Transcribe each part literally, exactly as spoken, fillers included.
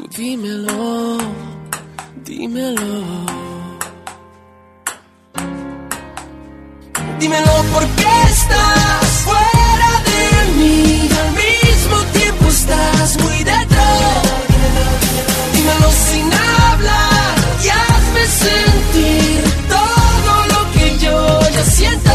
dímelo, dímelo. Dímelo por qué estás fuera de mí, al mismo tiempo estás muy dentro. Dímelo sin hablar y hazme sentir todo lo que yo ya siento.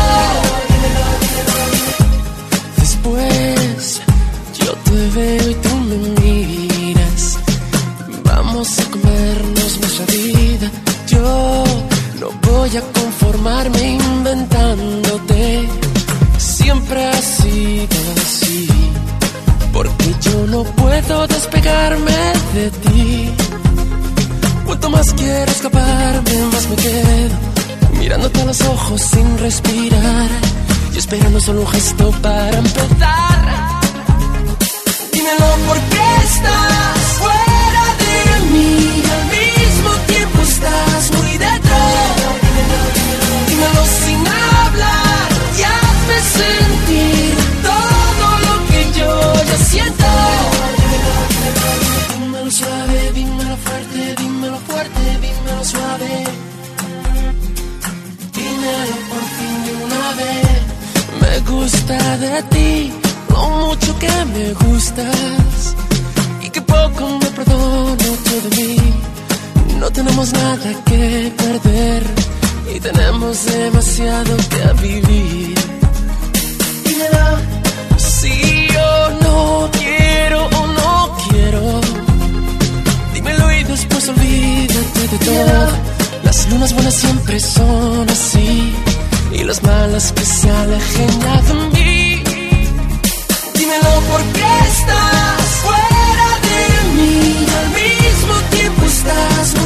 Después yo te veo y tú me miras. Vamos a comernos nuestra vida. Yo no voy a conformarme inventándote. Siempre ha sido así, porque yo no puedo despegarme de ti. Cuanto más quiero escaparme, más me quedo mirándote a los ojos sin respirar y esperando solo un gesto para empezar. Dímelo por qué estás fuera de mí, al mismo tiempo estás muy dentro. Dímelo sin hablar y hazme sentir todo lo que yo ya siento. Dímelo suave, dímelo fuerte, dímelo fuerte, dímelo suave. Dímelo por fin de una vez. Me gusta de ti lo mucho que me gustas y que poco me perdono yo de mí. No tenemos nada que perder y tenemos demasiado que vivir. Dímelo si yo no quiero o no quiero. Dímelo y después olvídate de todo. Las lunas buenas siempre son así y las malas que se alejen ya de mí. Dímelo por qué estás fuera de mí, al mismo tiempo estás